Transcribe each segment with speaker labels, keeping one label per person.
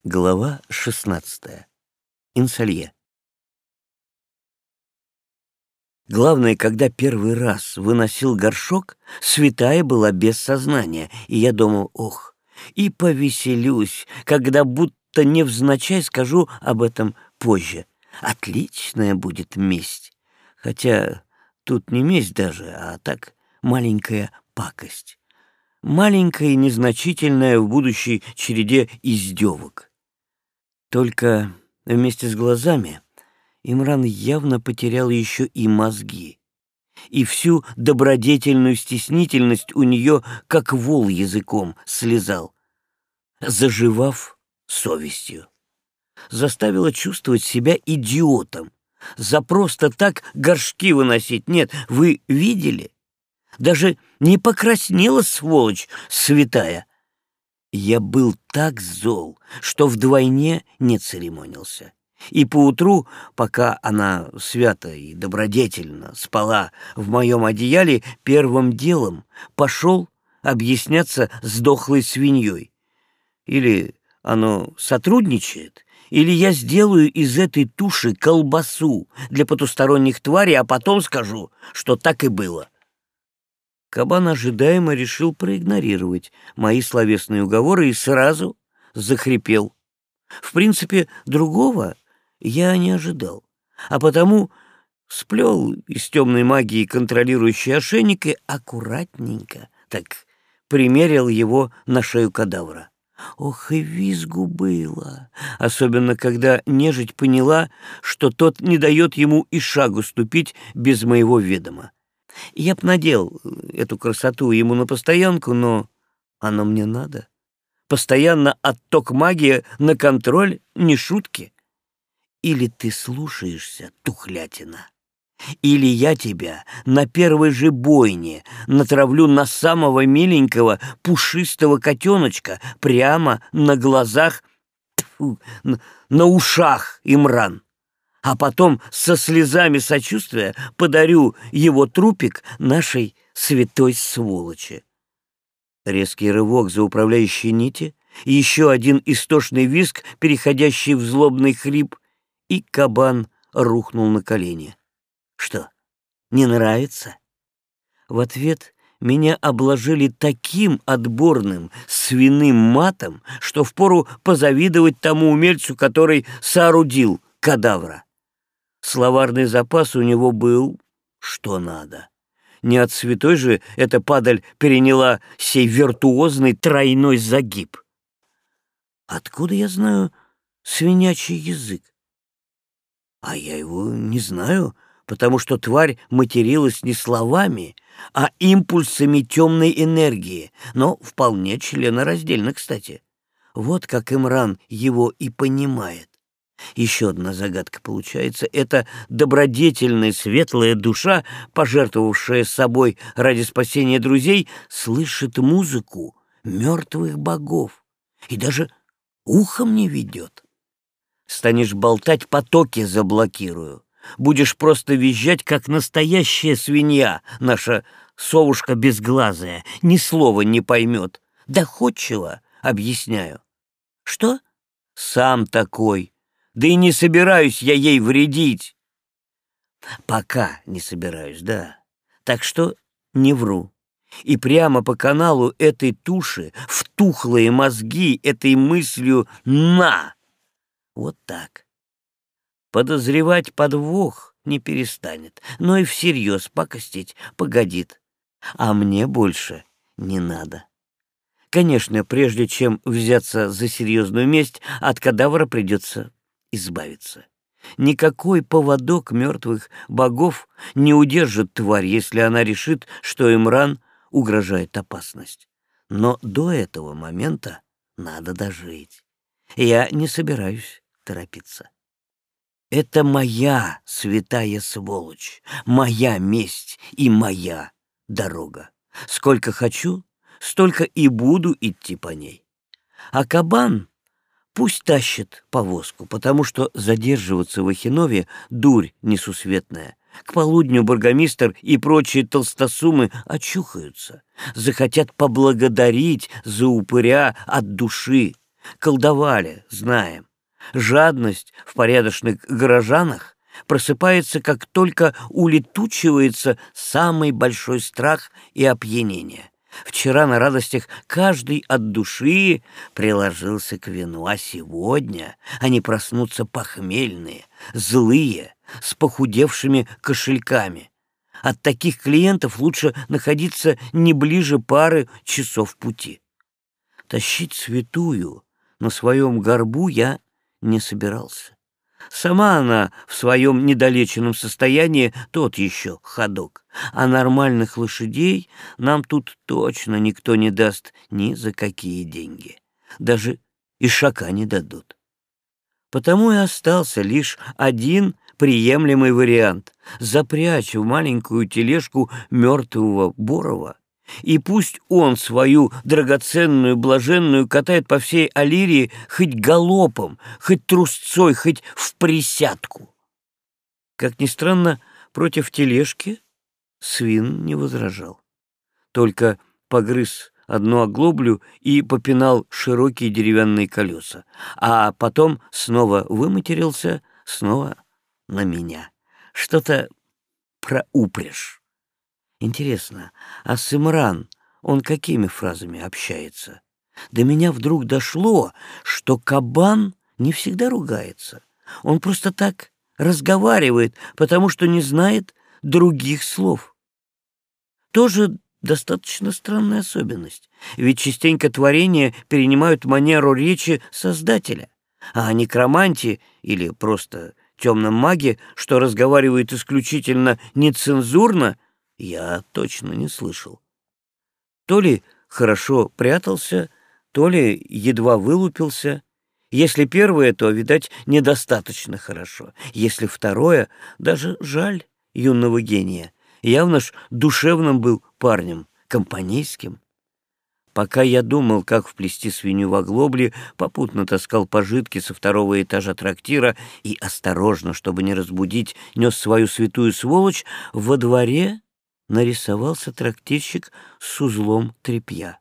Speaker 1: Глава 16. Инсолье. Главное, когда первый раз выносил горшок, святая была без сознания, и я думал, ох, и повеселюсь, когда будто невзначай скажу об этом позже. Отличная будет месть. Хотя тут не месть даже, а так маленькая пакость. Маленькая и незначительная в будущей череде издевок. Только вместе с глазами Имран явно потерял еще и мозги, и всю добродетельную стеснительность у нее, как вол языком, слезал, заживав совестью. Заставила чувствовать себя идиотом. За просто так горшки выносить. Нет, вы видели? Даже не покраснела, сволочь святая. Я был так зол, что вдвойне не церемонился. И поутру, пока она свято и добродетельно спала в моем одеяле, первым делом пошел объясняться с дохлой свиньей. Или оно сотрудничает, или я сделаю из этой туши колбасу для потусторонних тварей, а потом скажу, что так и было. Кабан ожидаемо решил проигнорировать мои словесные уговоры и сразу захрипел. В принципе, другого я не ожидал, а потому сплел из темной магии контролирующий ошейник и аккуратненько так примерил его на шею кадавра. Ох, и визгу было, особенно когда нежить поняла, что тот не дает ему и шагу ступить без моего ведома. Я б надел эту красоту ему на постоянку, но оно мне надо. Постоянно отток магии на контроль — не шутки. Или ты слушаешься, тухлятина, или я тебя на первой же бойне натравлю на самого миленького пушистого котеночка прямо на глазах, тьфу, на ушах, Имран. А потом со слезами сочувствия подарю его трупик нашей святой сволочи. Резкий рывок за управляющей нити, и еще один истошный визг, переходящий в злобный хрип, и кабан рухнул на колени. Что, не нравится? В ответ меня обложили таким отборным свиным матом, что впору позавидовать тому умельцу, который соорудил кадавра. Словарный запас у него был что надо. Не от святой же эта падаль переняла сей виртуозный тройной загиб. Откуда я знаю свинячий язык? А я его не знаю, потому что тварь материлась не словами, а импульсами темной энергии, но вполне членораздельно, кстати. Вот как Имран его и понимает. Еще одна загадка получается. Это добродетельная светлая душа, пожертвовавшая собой ради спасения друзей, слышит музыку мертвых богов и даже ухом не ведет. Станешь болтать, потоки заблокирую. Будешь просто визжать, как настоящая свинья, наша совушка безглазая, ни слова не поймет. Доходчиво объясняю. Что? Сам такой. Да и не собираюсь я ей вредить. Пока не собираюсь, да. Так что не вру. И прямо по каналу этой туши, в тухлые мозги этой мыслью «на». Вот так. Подозревать подвох не перестанет, но и всерьез пакостить погодит. А мне больше не надо. Конечно, прежде чем взяться за серьезную месть, от кадавра придется избавиться. Никакой поводок мертвых богов не удержит тварь, если она решит, что Имран угрожает опасность. Но до этого момента надо дожить. Я не собираюсь торопиться. Это моя святая сволочь, моя месть и моя дорога. Сколько хочу, столько и буду идти по ней. А кабан пусть тащит повозку, потому что задерживаться в Ахинове — дурь несусветная. К полудню бургомистр и прочие толстосумы очухаются, захотят поблагодарить за упыря от души. Колдовали, знаем. Жадность в порядочных горожанах просыпается, как только улетучивается самый большой страх и опьянение. Вчера на радостях каждый от души приложился к вину, а сегодня они проснутся похмельные, злые, с похудевшими кошельками. От таких клиентов лучше находиться не ближе пары часов пути. Тащить святую на своем горбу я не собирался. Сама она в своем недолеченном состоянии тот еще ходок, а нормальных лошадей нам тут точно никто не даст ни за какие деньги. Даже ишака не дадут. Потому и остался лишь один приемлемый вариант — запрячь в маленькую тележку мертвого Борова, и пусть он свою драгоценную блаженную катает по всей Алирии хоть галопом, хоть трусцой, хоть в присядку. Как ни странно, против тележки свин не возражал, только погрыз одну оглоблю и попинал широкие деревянные колеса, а потом снова выматерился, снова на меня. Что-то про упряжь. Интересно, а Сымран, он какими фразами общается? До меня вдруг дошло, что кабан не всегда ругается. Он просто так разговаривает, потому что не знает других слов. Тоже достаточно странная особенность, ведь частенько творения перенимают манеру речи Создателя, а о некроманте или просто темном маге, что разговаривает исключительно нецензурно, я точно не слышал. То ли хорошо прятался, то ли едва вылупился. Если первое, то, видать, недостаточно хорошо. Если второе, даже жаль юного гения. Явно ж душевным был парнем, компанейским. Пока я думал, как вплести свинью в оглобли, попутно таскал пожитки со второго этажа трактира и, осторожно, чтобы не разбудить, нес свою святую сволочь, во дворе нарисовался трактирщик с узлом тряпья.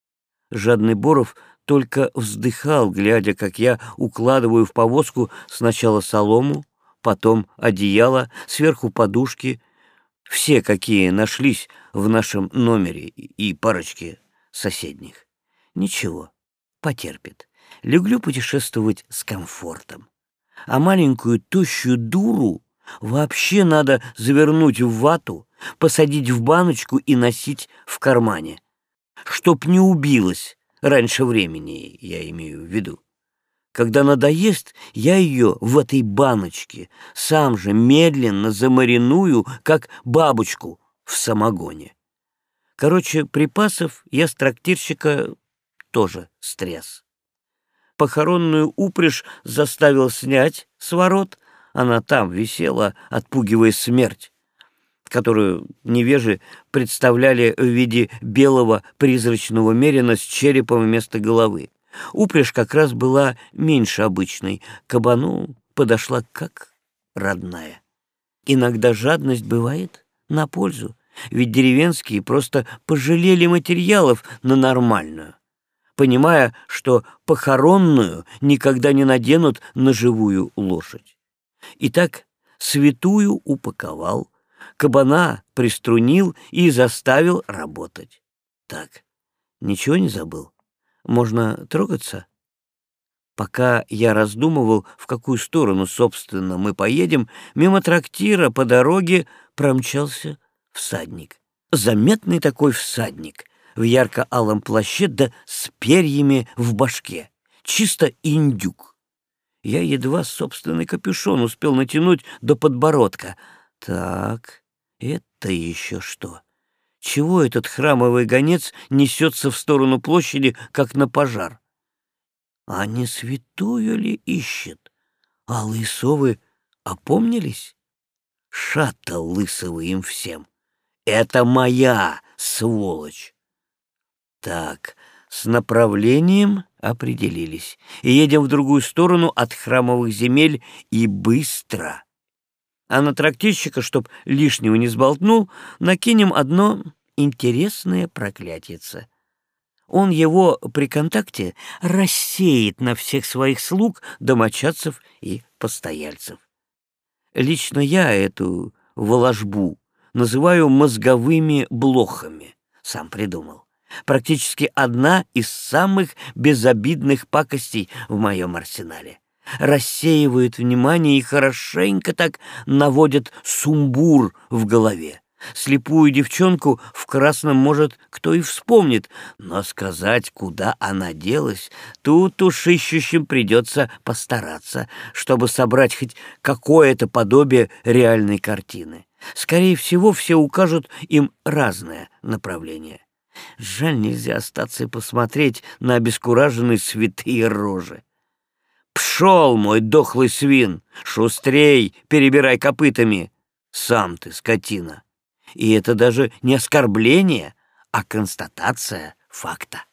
Speaker 1: Жадный Боров только вздыхал, глядя, как я укладываю в повозку сначала солому, потом одеяло, сверху подушки, все, какие нашлись в нашем номере, и парочки соседних. Ничего, потерпит. Люблю путешествовать с комфортом. А маленькую тощую дуру вообще надо завернуть в вату, посадить в баночку и носить в кармане, чтоб не убилась раньше времени, я имею в виду. Когда надоест, я ее в этой баночке сам же медленно замариную, как бабочку в самогоне. Короче, припасов я с трактирщика тоже стряс. Похоронную упряжь заставил снять с ворот, она там висела, отпугивая смерть, которую невежи представляли в виде белого призрачного мерина с черепом вместо головы. Упряжь как раз была меньше обычной, кабану подошла как родная. Иногда жадность бывает на пользу, ведь деревенские просто пожалели материалов на нормальную, понимая, что похоронную никогда не наденут на живую лошадь. Итак, святую упаковал, кабана приструнил и заставил работать. Так, ничего не забыл? Можно трогаться? Пока я раздумывал, в какую сторону, собственно, мы поедем, мимо трактира по дороге промчался всадник. Заметный такой всадник, в ярко-алом плаще да с перьями в башке. Чисто индюк. Я едва собственный капюшон успел натянуть до подбородка. Так, это еще что? Чего этот храмовый гонец несется в сторону площади, как на пожар? А не святую ли ищет? А лысовы опомнились? Шата лысого им всем. Это моя сволочь. Так, с направлением определились. И едем в другую сторону от храмовых земель и быстро. А на трактирщика, чтоб лишнего не сболтнул, накинем одно интересное проклятице. он его при контакте рассеет на всех своих слуг, домочадцев и постояльцев. Лично я эту воложбу называю мозговыми блохами, сам придумал. Практически одна из самых безобидных пакостей в моем арсенале. Рассеивает внимание и хорошенько так наводит сумбур в голове. Слепую девчонку в красном, может, кто и вспомнит, но сказать, куда она делась, тут уж ищущим придется постараться, чтобы собрать хоть какое-то подобие реальной картины. Скорее всего, все укажут им разное направление. Жаль, нельзя остаться и посмотреть на обескураженные святые рожи. «Пшел, мой дохлый свин! Шустрей, перебирай копытами! Сам ты, скотина!» И это даже не оскорбление, а констатация факта.